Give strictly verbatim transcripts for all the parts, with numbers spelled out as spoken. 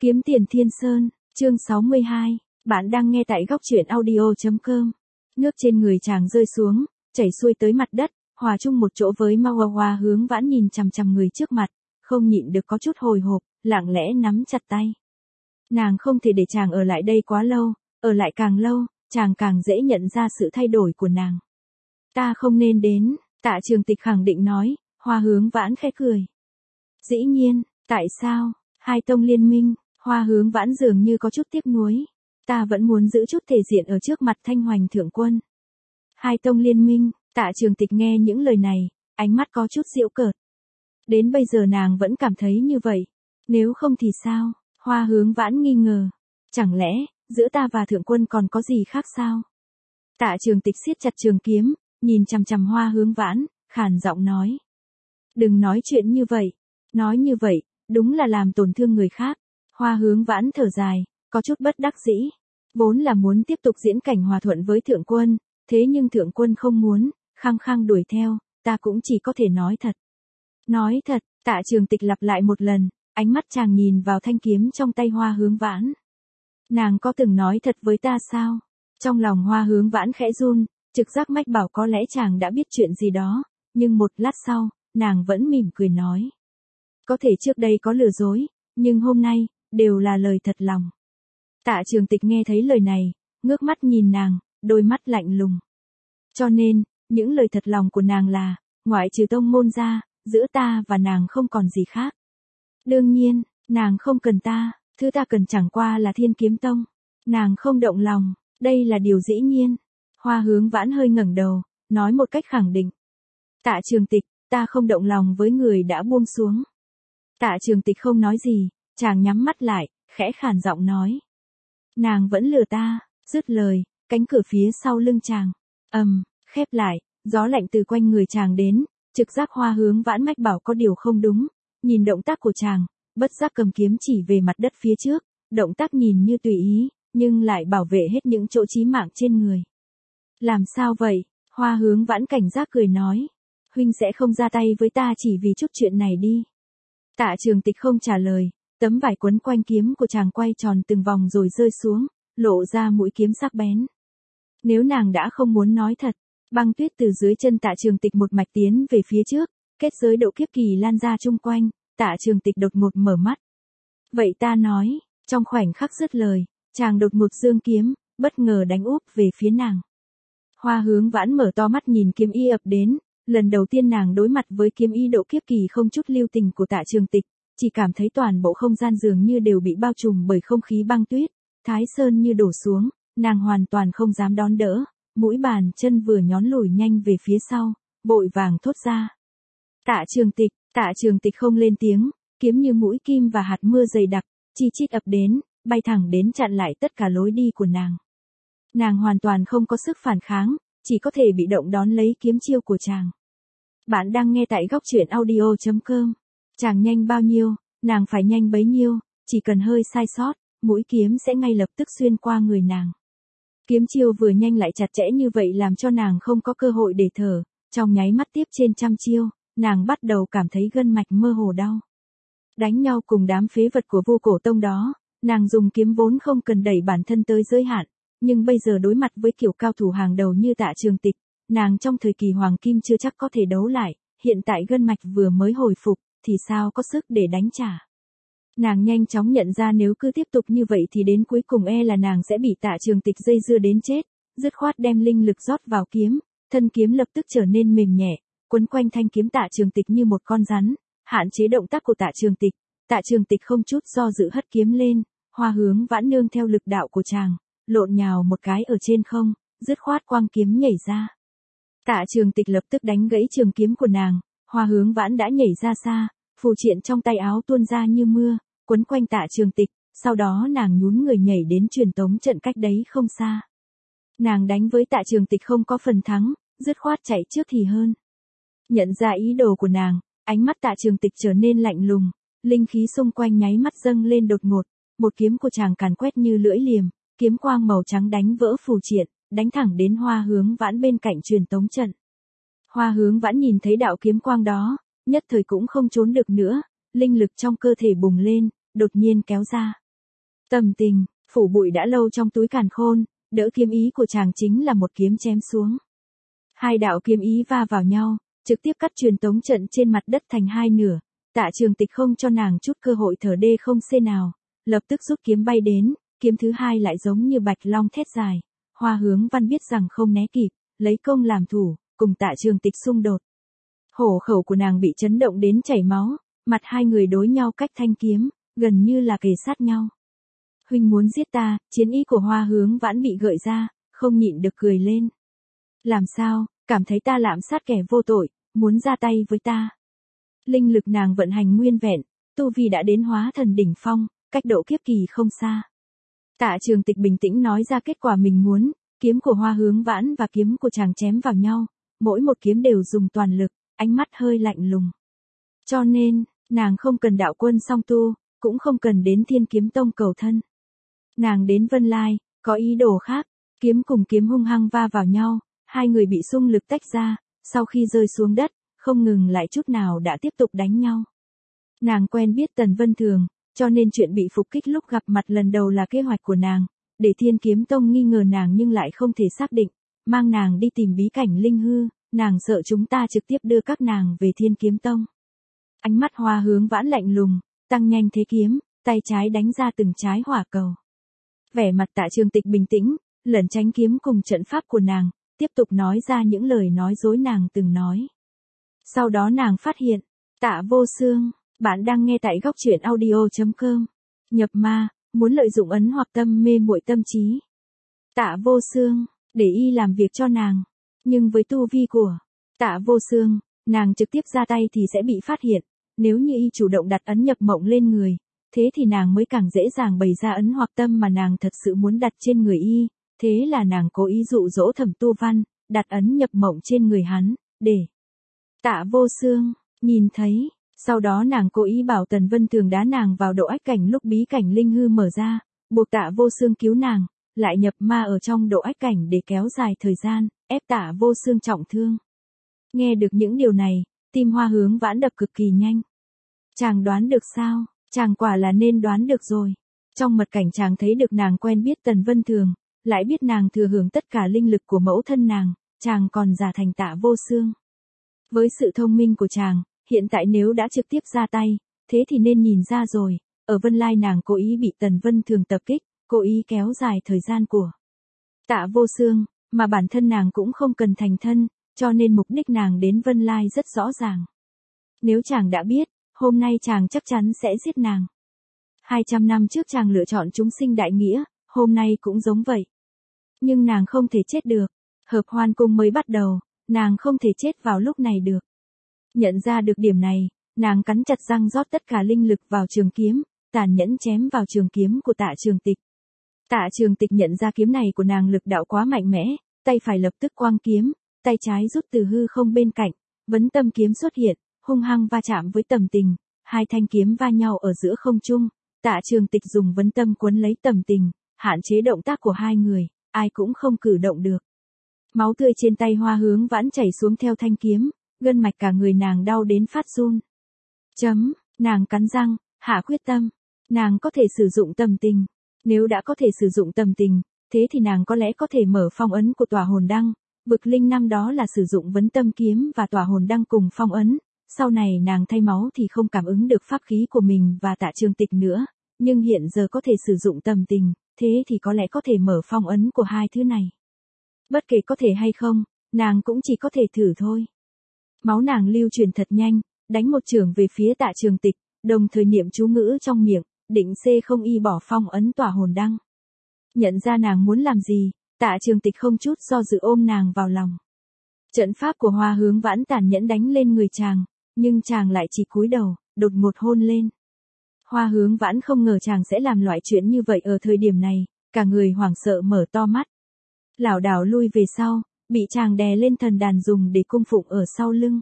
Kiếm tiền Thiên Sơn, chương sáu mươi hai, bạn đang nghe tại góc truyện audio.com. Nước trên người chàng rơi xuống, chảy xuôi tới mặt đất, hòa chung một chỗ với ma hoa hoa. Hướng Vãn nhìn chằm chằm người trước mặt, không nhịn được có chút hồi hộp, lặng lẽ nắm chặt tay. Nàng không thể để chàng ở lại đây quá lâu, ở lại càng lâu, chàng càng dễ nhận ra sự thay đổi của nàng. Ta không nên đến, Tạ Trường Tịch khẳng định nói. Hoa Hướng Vãn khẽ cười. Dĩ nhiên, tại sao? Hai tông liên minh. Hoa Hướng Vãn dường như có chút tiếc nuối. Ta vẫn muốn giữ chút thể diện ở trước mặt Thanh Hoành thượng quân. Hai tông liên minh. Tạ Trường Tịch nghe những lời này, ánh mắt có chút giễu cợt. Đến bây giờ nàng vẫn cảm thấy như vậy. Nếu không thì sao? Hoa Hướng Vãn nghi ngờ. Chẳng lẽ, giữa ta và thượng quân còn có gì khác sao? Tạ Trường Tịch siết chặt trường kiếm, nhìn chằm chằm Hoa Hướng Vãn, khàn giọng nói. Đừng nói chuyện như vậy. Nói như vậy, đúng là làm tổn thương người khác. Hoa Hướng Vãn thở dài, có chút bất đắc dĩ. Vốn là muốn tiếp tục diễn cảnh hòa thuận với thượng quân, thế nhưng thượng quân không muốn, khăng khăng đuổi theo, ta cũng chỉ có thể nói thật. Nói thật, Tạ Trường Tịch lặp lại một lần, ánh mắt chàng nhìn vào thanh kiếm trong tay Hoa Hướng Vãn. Nàng có từng nói thật với ta sao? Trong lòng Hoa Hướng Vãn khẽ run, trực giác mách bảo có lẽ chàng đã biết chuyện gì đó, nhưng một lát sau, nàng vẫn mỉm cười nói. Có thể trước đây có lừa dối, nhưng hôm nay, đều là lời thật lòng. Tạ Trường Tịch nghe thấy lời này, ngước mắt nhìn nàng, đôi mắt lạnh lùng. Cho nên, những lời thật lòng của nàng là, ngoại trừ tông môn ra, giữa ta và nàng không còn gì khác. Đương nhiên, nàng không cần ta, thứ ta cần chẳng qua là Thiên Kiếm Tông. Nàng không động lòng, đây là điều dĩ nhiên. Hoa Hướng Vãn hơi ngẩng đầu, nói một cách khẳng định. Tạ Trường Tịch, ta không động lòng với người đã buông xuống. Tạ Trường Tịch không nói gì, chàng nhắm mắt lại, khẽ khàn giọng nói. Nàng vẫn lừa ta, dứt lời, cánh cửa phía sau lưng chàng, ầm, khép lại, gió lạnh từ quanh người chàng đến, trực giác Hoa Hướng Vãn mách bảo có điều không đúng, nhìn động tác của chàng, bất giác cầm kiếm chỉ về mặt đất phía trước, động tác nhìn như tùy ý, nhưng lại bảo vệ hết những chỗ chí mạng trên người. Làm sao vậy? Hoa Hướng Vãn cảnh giác cười nói. Huynh sẽ không ra tay với ta chỉ vì chút chuyện này đi. Tạ Trường Tịch không trả lời, tấm vải quấn quanh kiếm của chàng quay tròn từng vòng rồi rơi xuống, lộ ra mũi kiếm sắc bén. Nếu nàng đã không muốn nói thật, băng tuyết từ dưới chân Tạ Trường Tịch một mạch tiến về phía trước, kết giới độ kiếp kỳ lan ra chung quanh, Tạ Trường Tịch đột ngột mở mắt. Vậy ta nói, trong khoảnh khắc dứt lời, chàng đột ngột giương kiếm, bất ngờ đánh úp về phía nàng. Hoa Hướng Vãn mở to mắt nhìn kiếm y ập đến, lần đầu tiên nàng đối mặt với kiếm y độ kiếp kỳ không chút lưu tình của Tạ Trường Tịch, chỉ cảm thấy toàn bộ không gian dường như đều bị bao trùm bởi không khí băng tuyết, Thái Sơn như đổ xuống, nàng hoàn toàn không dám đón đỡ, mũi bàn chân vừa nhón lùi nhanh về phía sau, vội vàng thốt ra. Tạ Trường Tịch, Tạ Trường Tịch không lên tiếng, kiếm như mũi kim và hạt mưa dày đặc, chi chít ập đến, bay thẳng đến chặn lại tất cả lối đi của nàng. Nàng hoàn toàn không có sức phản kháng, chỉ có thể bị động đón lấy kiếm chiêu của chàng. Bạn đang nghe tại góc truyện audio.com. Chàng nhanh bao nhiêu, nàng phải nhanh bấy nhiêu, chỉ cần hơi sai sót, mũi kiếm sẽ ngay lập tức xuyên qua người nàng. Kiếm chiêu vừa nhanh lại chặt chẽ như vậy làm cho nàng không có cơ hội để thở, trong nháy mắt tiếp trên trăm chiêu, nàng bắt đầu cảm thấy gân mạch mơ hồ đau. Đánh nhau cùng đám phế vật của Vô Cổ Tông đó, nàng dùng kiếm vốn không cần đẩy bản thân tới giới hạn, nhưng bây giờ đối mặt với kiểu cao thủ hàng đầu như Tạ Trường Tịch, nàng trong thời kỳ hoàng kim chưa chắc có thể đấu lại, hiện tại gân mạch vừa mới hồi phục, thì sao có sức để đánh trả. Nàng nhanh chóng nhận ra nếu cứ tiếp tục như vậy thì đến cuối cùng e là nàng sẽ bị Tạ Trường Tịch dây dưa đến chết, dứt khoát đem linh lực rót vào kiếm, thân kiếm lập tức trở nên mềm nhẹ, quấn quanh thanh kiếm Tạ Trường Tịch như một con rắn, hạn chế động tác của Tạ Trường Tịch. Tạ Trường Tịch không chút do dự hất kiếm lên, Hoa Hướng Vãn nương theo lực đạo của chàng, lộn nhào một cái ở trên không, dứt khoát quang kiếm nhảy ra. Tạ Trường Tịch lập tức đánh gãy trường kiếm của nàng, Hoa Hướng Vãn đã nhảy ra xa, phù triện trong tay áo tuôn ra như mưa, quấn quanh Tạ Trường Tịch, sau đó nàng nhún người nhảy đến truyền tống trận cách đấy không xa. Nàng đánh với Tạ Trường Tịch không có phần thắng, dứt khoát chạy trước thì hơn. Nhận ra ý đồ của nàng, ánh mắt Tạ Trường Tịch trở nên lạnh lùng, linh khí xung quanh nháy mắt dâng lên đột ngột, một kiếm của chàng càn quét như lưỡi liềm, kiếm quang màu trắng đánh vỡ phù triện, đánh thẳng đến Hoa Hướng Vãn bên cạnh truyền tống trận. Hoa Hướng Vãn nhìn thấy đạo kiếm quang đó, nhất thời cũng không trốn được nữa, linh lực trong cơ thể bùng lên, đột nhiên kéo ra. Tầm tình, phủ bụi đã lâu trong túi càn khôn, đỡ kiếm ý của chàng chính là một kiếm chém xuống. Hai đạo kiếm ý va vào nhau, trực tiếp cắt truyền tống trận trên mặt đất thành hai nửa. Tạ Trường Tịch không cho nàng chút cơ hội thở đê không xê nào, lập tức rút kiếm bay đến, kiếm thứ hai lại giống như bạch long thét dài. Hoa Hướng Văn biết rằng không né kịp, lấy công làm thủ, cùng Tạ Trường Tịch xung đột. Hổ khẩu của nàng bị chấn động đến chảy máu, mặt hai người đối nhau cách thanh kiếm, gần như là kề sát nhau. Huynh muốn giết ta, chiến ý của Hoa Hướng Vãn bị gợi ra, không nhịn được cười lên. Làm sao, cảm thấy ta lạm sát kẻ vô tội, muốn ra tay với ta. Linh lực nàng vận hành nguyên vẹn, tu vi đã đến hóa thần đỉnh phong, cách độ kiếp kỳ không xa. Tạ Trường Tịch bình tĩnh nói ra kết quả mình muốn, kiếm của Hoa Hướng Vãn và kiếm của chàng chém vào nhau, mỗi một kiếm đều dùng toàn lực, ánh mắt hơi lạnh lùng. Cho nên, nàng không cần đạo quân song tu, cũng không cần đến Thiên Kiếm Tông cầu thân. Nàng đến Vân Lai, có ý đồ khác, kiếm cùng kiếm hung hăng va vào nhau, hai người bị xung lực tách ra, sau khi rơi xuống đất, không ngừng lại chút nào đã tiếp tục đánh nhau. Nàng quen biết Tần Vân Thường, cho nên chuyện bị phục kích lúc gặp mặt lần đầu là kế hoạch của nàng, để Thiên Kiếm Tông nghi ngờ nàng nhưng lại không thể xác định, mang nàng đi tìm bí cảnh linh hư, nàng sợ chúng ta trực tiếp đưa các nàng về Thiên Kiếm Tông. Ánh mắt Hoa Hướng Vãn lạnh lùng, tăng nhanh thế kiếm, tay trái đánh ra từng trái hỏa cầu. Vẻ mặt Tạ Trường Tịch bình tĩnh, lẩn tránh kiếm cùng trận pháp của nàng, tiếp tục nói ra những lời nói dối nàng từng nói. Sau đó nàng phát hiện, Tạ Vô Xương, bạn đang nghe tại góc truyện audio chấm com. Nhập ma, muốn lợi dụng ấn hoặc tâm mê muội tâm trí. Tạ Vô Xương, để y làm việc cho nàng. Nhưng với tu vi của Tạ Vô Xương, nàng trực tiếp ra tay thì sẽ bị phát hiện. Nếu như y chủ động đặt ấn nhập mộng lên người, thế thì nàng mới càng dễ dàng bày ra ấn hoặc tâm mà nàng thật sự muốn đặt trên người y. Thế là nàng cố ý dụ dỗ Thẩm Tu Văn, đặt ấn nhập mộng trên người hắn, để Tạ Vô Xương nhìn thấy. Sau đó nàng cố ý bảo Tần Vân Thường đá nàng vào độ ách cảnh lúc bí cảnh linh hư mở ra, buộc Tạ Vô Xương cứu nàng, lại nhập ma ở trong độ ách cảnh để kéo dài thời gian, ép Tạ Vô Xương trọng thương. Nghe được những điều này, tim Hoa Hướng Vãn đập cực kỳ nhanh. Chàng đoán được sao? Chàng quả là nên đoán được rồi. Trong mật cảnh chàng thấy được nàng quen biết Tần Vân Thường, lại biết nàng thừa hưởng tất cả linh lực của mẫu thân nàng, chàng còn giả thành Tạ Vô Xương. Với sự thông minh của chàng, hiện tại nếu đã trực tiếp ra tay, thế thì nên nhìn ra rồi, ở Vân Lai nàng cố ý bị Tần Vân Thường tập kích, cố ý kéo dài thời gian của Tạ Vô Xương, mà bản thân nàng cũng không cần thành thân, cho nên mục đích nàng đến Vân Lai rất rõ ràng. Nếu chàng đã biết, hôm nay chàng chắc chắn sẽ giết nàng. hai trăm năm trước chàng lựa chọn chúng sinh đại nghĩa, hôm nay cũng giống vậy. Nhưng nàng không thể chết được, hợp hoan cung mới bắt đầu, nàng không thể chết vào lúc này được. Nhận ra được điểm này, nàng cắn chặt răng rót tất cả linh lực vào trường kiếm, tàn nhẫn chém vào trường kiếm của Tạ Trường Tịch. Tạ Trường Tịch nhận ra kiếm này của nàng lực đạo quá mạnh mẽ, tay phải lập tức quang kiếm, tay trái rút từ hư không bên cạnh, vấn tâm kiếm xuất hiện, hung hăng va chạm với Tầm Tình, hai thanh kiếm va nhau ở giữa không trung, Tạ Trường Tịch dùng vấn tâm cuốn lấy Tầm Tình, hạn chế động tác của hai người, ai cũng không cử động được. Máu tươi trên tay Hoa Hướng Vãn chảy xuống theo thanh kiếm, gân mạch cả người nàng đau đến phát run. Chấm, nàng cắn răng, hạ quyết tâm, nàng có thể sử dụng Tầm Tình. Nếu đã có thể sử dụng Tầm Tình, thế thì nàng có lẽ có thể mở phong ấn của tòa hồn đăng. Vực linh năm đó là sử dụng vấn tâm kiếm và tòa hồn đăng cùng phong ấn. Sau này nàng thay máu thì không cảm ứng được pháp khí của mình và Tạ Trường Tịch nữa. Nhưng hiện giờ có thể sử dụng Tầm Tình, thế thì có lẽ có thể mở phong ấn của hai thứ này. Bất kể có thể hay không, nàng cũng chỉ có thể thử thôi. Máu nàng lưu truyền thật nhanh, đánh một chưởng về phía Tạ Trường Tịch, đồng thời niệm chú ngữ trong miệng, định xê không y bỏ phong ấn tỏa hồn đăng. Nhận ra nàng muốn làm gì, Tạ Trường Tịch không chút do dự ôm nàng vào lòng. Trận pháp của Hoa Hướng Vãn tàn nhẫn đánh lên người chàng, nhưng chàng lại chỉ cúi đầu, đột ngột hôn lên. Hoa Hướng Vãn không ngờ chàng sẽ làm loại chuyện như vậy ở thời điểm này, cả người hoảng sợ mở to mắt. Lảo đảo lui về sau, bị chàng đè lên thần đàn dùng để cung phụng ở sau lưng.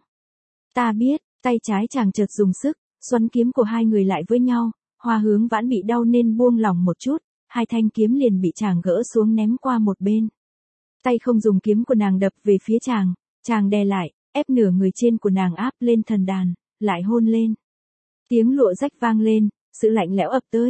Ta biết, tay trái chàng chợt dùng sức, xoắn kiếm của hai người lại với nhau, Hoa Hướng Vãn bị đau nên buông lỏng một chút, hai thanh kiếm liền bị chàng gỡ xuống ném qua một bên. Tay không dùng kiếm của nàng đập về phía chàng, chàng đè lại, ép nửa người trên của nàng áp lên thần đàn, lại hôn lên. Tiếng lụa rách vang lên, sự lạnh lẽo ập tới,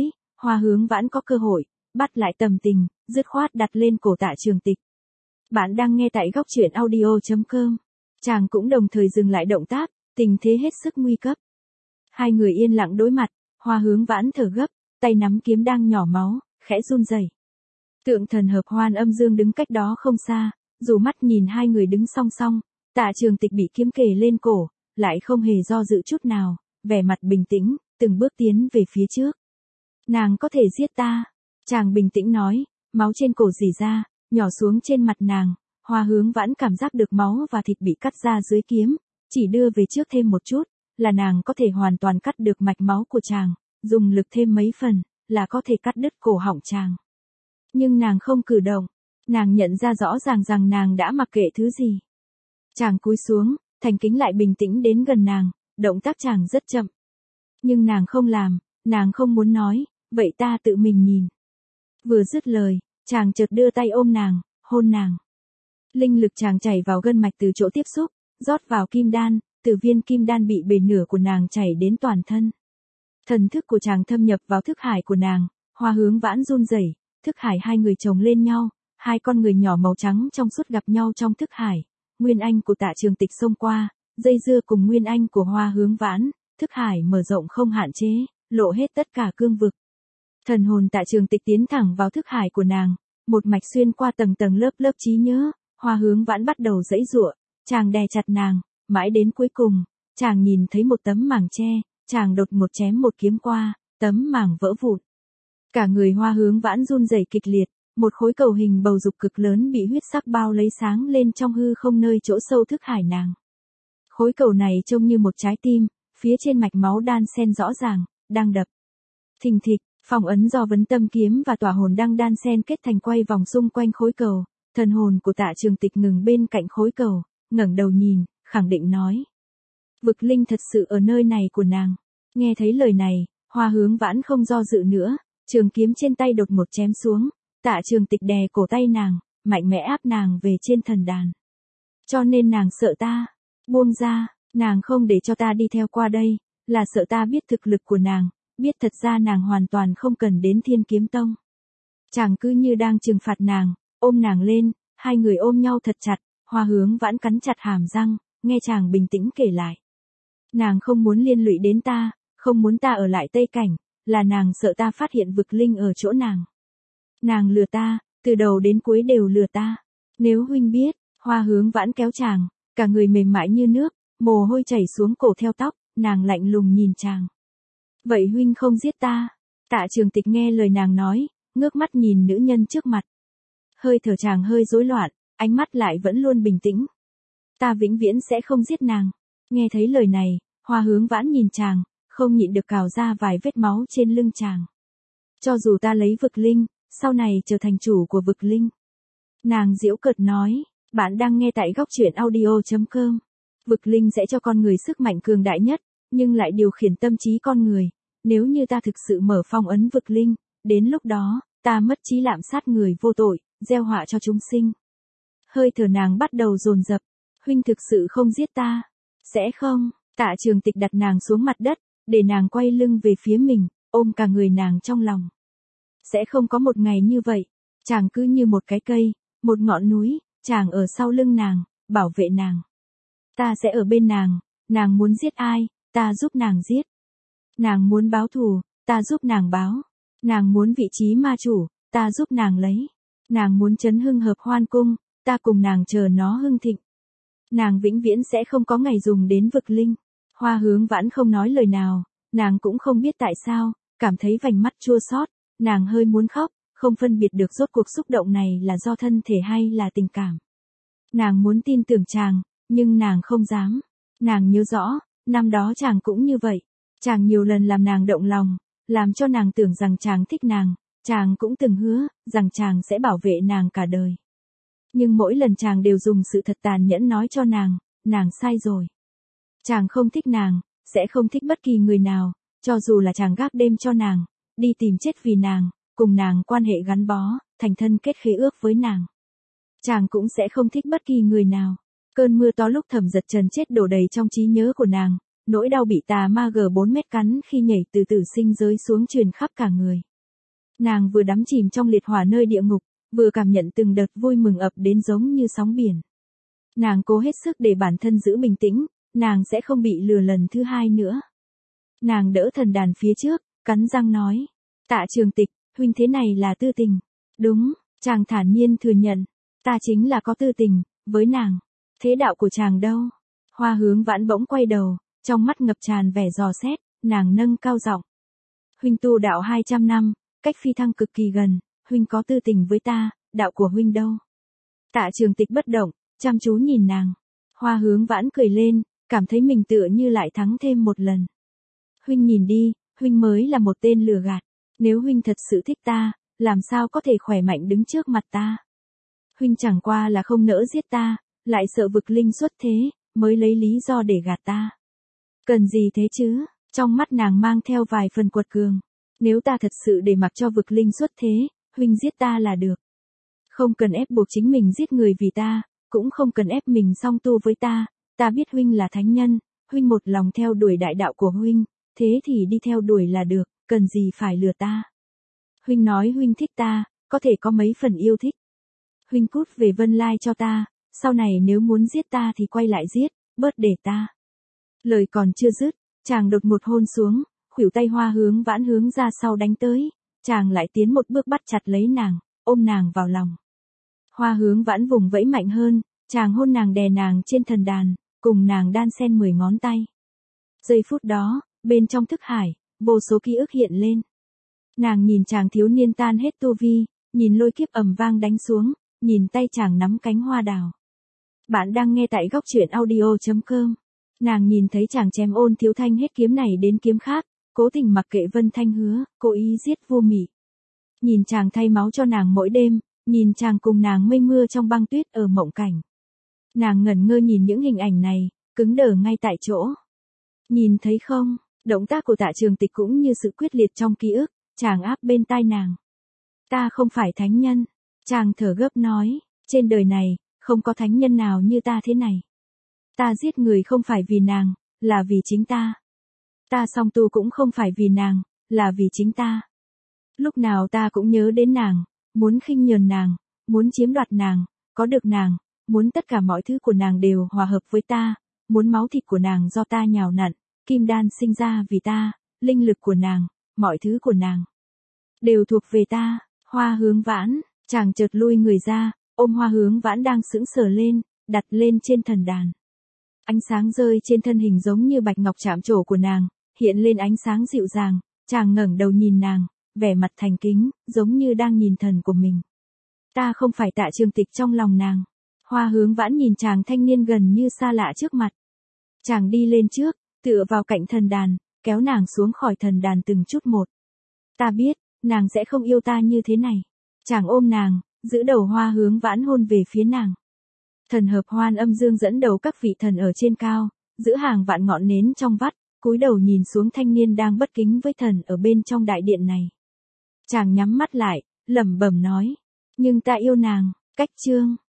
Hoa Hướng Vãn có cơ hội, bắt lại tâm tình, dứt khoát đặt lên cổ Tạ Trường Tịch. Bạn đang nghe tại góc truyện audio.com. Chàng cũng đồng thời dừng lại động tác, tình thế hết sức nguy cấp. Hai người yên lặng đối mặt, Hoa Hướng Vãn thở gấp, tay nắm kiếm đang nhỏ máu, khẽ run rẩy. Tượng thần hợp hoan âm dương đứng cách đó không xa, dù mắt nhìn hai người đứng song song, Tạ Trường Tịch bị kiếm kề lên cổ, lại không hề do dự chút nào, vẻ mặt bình tĩnh, từng bước tiến về phía trước. Nàng có thể giết ta, chàng bình tĩnh nói, máu trên cổ rỉ ra, nhỏ xuống trên mặt nàng, Hoa Hướng Vãn cảm giác được máu và thịt bị cắt ra dưới kiếm, chỉ đưa về trước thêm một chút, là nàng có thể hoàn toàn cắt được mạch máu của chàng, dùng lực thêm mấy phần, là có thể cắt đứt cổ họng chàng. Nhưng nàng không cử động, nàng nhận ra rõ ràng rằng nàng đã mặc kệ thứ gì. Chàng cúi xuống, thành kính lại bình tĩnh đến gần nàng, động tác chàng rất chậm. Nhưng nàng không làm, nàng không muốn nói, vậy ta tự mình nhìn. Vừa dứt lời, chàng chợt đưa tay ôm nàng, hôn nàng. Linh lực chàng chảy vào gân mạch từ chỗ tiếp xúc, rót vào kim đan, từ viên kim đan bị bề nửa của nàng chảy đến toàn thân. Thần thức của chàng thâm nhập vào thức hải của nàng, Hoa Hướng Vãn run rẩy, thức hải hai người chồng lên nhau, hai con người nhỏ màu trắng trong suốt gặp nhau trong thức hải. Nguyên anh của Tạ Trường Tịch xông qua, dây dưa cùng nguyên anh của Hoa Hướng Vãn, thức hải mở rộng không hạn chế, lộ hết tất cả cương vực. Thần hồn Tạ Trường Tịch tiến thẳng vào thức hải của nàng, một mạch xuyên qua tầng tầng lớp lớp trí nhớ, Hoa Hướng Vãn bắt đầu giãy giụa, chàng đè chặt nàng, mãi đến cuối cùng, chàng nhìn thấy một tấm màng che, chàng đột một chém một kiếm qua, tấm màng vỡ vụn. Cả người Hoa Hướng Vãn run rẩy kịch liệt, một khối cầu hình bầu dục cực lớn bị huyết sắc bao lấy sáng lên trong hư không nơi chỗ sâu thức hải nàng. Khối cầu này trông như một trái tim, phía trên mạch máu đan xen rõ ràng, đang đập. Thình thịch, phong ấn do vấn tâm kiếm và tỏa hồn đang đan xen kết thành quay vòng xung quanh khối cầu. Thần hồn của Tạ Trường Tịch ngừng bên cạnh khối cầu, ngẩng đầu nhìn, khẳng định nói. Vực linh thật sự ở nơi này của nàng. Nghe thấy lời này, Hoa Hướng Vãn không do dự nữa, trường kiếm trên tay đột một chém xuống, Tạ Trường Tịch đè cổ tay nàng, mạnh mẽ áp nàng về trên thần đàn. Cho nên nàng sợ ta, buông ra, nàng không để cho ta đi theo qua đây, là sợ ta biết thực lực của nàng, biết thật ra nàng hoàn toàn không cần đến Thiên Kiếm Tông. Chàng cứ như đang trừng phạt nàng, ôm nàng lên, hai người ôm nhau thật chặt, Hoa Hướng Vãn cắn chặt hàm răng, nghe chàng bình tĩnh kể lại. Nàng không muốn liên lụy đến ta, không muốn ta ở lại Tây Cảnh, là nàng sợ ta phát hiện vực linh ở chỗ nàng. Nàng lừa ta, từ đầu đến cuối đều lừa ta. Nếu huynh biết, Hoa Hướng Vãn kéo chàng, cả người mềm mại như nước, mồ hôi chảy xuống cổ theo tóc, nàng lạnh lùng nhìn chàng. Vậy huynh không giết ta? Tạ Trường Tịch nghe lời nàng nói, ngước mắt nhìn nữ nhân trước mặt. Hơi thở chàng hơi rối loạn, ánh mắt lại vẫn luôn bình tĩnh. Ta vĩnh viễn sẽ không giết nàng. Nghe thấy lời này, Hoa Hướng Vãn nhìn chàng, không nhịn được cào ra vài vết máu trên lưng chàng. Cho dù ta lấy vực linh, sau này trở thành chủ của vực linh. Nàng giễu cợt nói, bạn đang nghe tại góc truyện audio.com. Vực linh sẽ cho con người sức mạnh cường đại nhất, nhưng lại điều khiển tâm trí con người. Nếu như ta thực sự mở phong ấn vực linh, đến lúc đó, ta mất trí lạm sát người vô tội, gieo họa cho chúng sinh. Hơi thở nàng bắt đầu dồn dập, huynh thực sự không giết ta, sẽ không? Tạ Trường Tịch đặt nàng xuống mặt đất, để nàng quay lưng về phía mình, ôm cả người nàng trong lòng. Sẽ không có một ngày như vậy, chàng cứ như một cái cây, một ngọn núi, chàng ở sau lưng nàng, bảo vệ nàng. Ta sẽ ở bên nàng, nàng muốn giết ai, ta giúp nàng giết. Nàng muốn báo thù, ta giúp nàng báo. Nàng muốn vị trí ma chủ, ta giúp nàng lấy. Nàng muốn chấn hưng hợp hoan cung, ta cùng nàng chờ nó hưng thịnh. Nàng vĩnh viễn sẽ không có ngày dùng đến vực linh. Hoa Hướng Vãn không nói lời nào, nàng cũng không biết tại sao, cảm thấy vành mắt chua xót, nàng hơi muốn khóc, không phân biệt được rốt cuộc xúc động này là do thân thể hay là tình cảm. Nàng muốn tin tưởng chàng, nhưng nàng không dám. Nàng nhớ rõ, năm đó chàng cũng như vậy. Chàng nhiều lần làm nàng động lòng, làm cho nàng tưởng rằng chàng thích nàng, chàng cũng từng hứa, rằng chàng sẽ bảo vệ nàng cả đời. Nhưng mỗi lần chàng đều dùng sự thật tàn nhẫn nói cho nàng, nàng sai rồi. Chàng không thích nàng, sẽ không thích bất kỳ người nào, cho dù là chàng gác đêm cho nàng, đi tìm chết vì nàng, cùng nàng quan hệ gắn bó, thành thân kết khế ước với nàng. Chàng cũng sẽ không thích bất kỳ người nào. Cơn mưa to lúc Thẩm Giật Trần chết đổ đầy trong trí nhớ của nàng, nỗi đau bị tà ma G bốn mét cắn khi nhảy từ tử sinh giới xuống truyền khắp cả người. Nàng vừa đắm chìm trong liệt hỏa nơi địa ngục, vừa cảm nhận từng đợt vui mừng ập đến giống như sóng biển. Nàng cố hết sức để bản thân giữ bình tĩnh, nàng sẽ không bị lừa lần thứ hai nữa. Nàng đỡ thần đàn phía trước, cắn răng nói. Tạ Trường Tịch, huynh thế này là tư tình. Đúng, chàng thản nhiên thừa nhận. Ta chính là có tư tình, với nàng. Thế đạo của chàng đâu? Hoa Hướng Vãn bỗng quay đầu, trong mắt ngập tràn vẻ dò xét, nàng nâng cao giọng. Huynh tu đạo hai trăm năm, cách phi thăng cực kỳ gần, huynh có tư tình với ta, đạo của huynh đâu? Tạ Trường Tịch bất động, chăm chú nhìn nàng. Hoa Hướng Vãn cười lên, cảm thấy mình tựa như lại thắng thêm một lần. Huynh nhìn đi, huynh mới là một tên lừa gạt. Nếu huynh thật sự thích ta, làm sao có thể khỏe mạnh đứng trước mặt ta? Huynh chẳng qua là không nỡ giết ta, lại sợ vực linh xuất thế, mới lấy lý do để gạt ta. Cần gì thế chứ? Trong mắt nàng mang theo vài phần quật cường. Nếu ta thật sự để mặc cho vực linh xuất thế, huynh giết ta là được. Không cần ép buộc chính mình giết người vì ta, cũng không cần ép mình song tu với ta, ta biết huynh là thánh nhân, huynh một lòng theo đuổi đại đạo của huynh, thế thì đi theo đuổi là được, cần gì phải lừa ta. Huynh nói huynh thích ta, có thể có mấy phần yêu thích. Huynh cút về Vân Lai cho ta, sau này nếu muốn giết ta thì quay lại giết, bớt để ta. Lời còn chưa dứt, chàng đột một hôn xuống, khuỷu tay Hoa Hướng Vãn hướng ra sau đánh tới, chàng lại tiến một bước bắt chặt lấy nàng, ôm nàng vào lòng. Hoa Hướng Vãn vùng vẫy mạnh hơn, chàng hôn nàng đè nàng trên thần đàn, cùng nàng đan xen mười ngón tay. Giây phút đó, bên trong thức hải, vô số ký ức hiện lên. Nàng nhìn chàng thiếu niên tan hết tu vi, nhìn lôi kiếp ầm vang đánh xuống, nhìn tay chàng nắm cánh hoa đào. Bạn đang nghe tại góc truyện audio chấm com. Nàng nhìn thấy chàng chém Ôn Thiếu Thanh hết kiếm này đến kiếm khác, cố tình mặc kệ Vân Thanh Hứa, cố ý giết Vô Mị. Nhìn chàng thay máu cho nàng mỗi đêm, nhìn chàng cùng nàng mây mưa trong băng tuyết ở mộng cảnh. Nàng ngẩn ngơ nhìn những hình ảnh này, cứng đờ ngay tại chỗ. Nhìn thấy không, động tác của Tạ Trường Tịch cũng như sự quyết liệt trong ký ức, chàng áp bên tai nàng. Ta không phải thánh nhân, chàng thở gấp nói, trên đời này, không có thánh nhân nào như ta thế này. Ta giết người không phải vì nàng, là vì chính ta. Ta song tu cũng không phải vì nàng, là vì chính ta. Lúc nào ta cũng nhớ đến nàng, muốn khinh nhờn nàng, muốn chiếm đoạt nàng, có được nàng, muốn tất cả mọi thứ của nàng đều hòa hợp với ta, muốn máu thịt của nàng do ta nhào nặn, kim đan sinh ra vì ta, linh lực của nàng, mọi thứ của nàng đều thuộc về ta. Hoa Hướng Vãn, chàng chợt lui người ra, ôm Hoa Hướng Vãn đang sững sờ lên, đặt lên trên thần đàn. Ánh sáng rơi trên thân hình giống như bạch ngọc chạm trổ của nàng, hiện lên ánh sáng dịu dàng, chàng ngẩng đầu nhìn nàng, vẻ mặt thành kính, giống như đang nhìn thần của mình. Ta không phải Tạ Trường Tịch trong lòng nàng. Hoa Hướng Vãn nhìn chàng thanh niên gần như xa lạ trước mặt. Chàng đi lên trước, tựa vào cạnh thần đàn, kéo nàng xuống khỏi thần đàn từng chút một. Ta biết, nàng sẽ không yêu ta như thế này. Chàng ôm nàng, giữ đầu Hoa Hướng Vãn hôn về phía nàng. Thần hợp hoan âm dương dẫn đầu các vị thần ở trên cao, giữ hàng vạn ngọn nến trong vắt, cúi đầu nhìn xuống thanh niên đang bất kính với thần ở bên trong đại điện này. Chàng nhắm mắt lại, lẩm bẩm nói, nhưng ta yêu nàng, cách chương.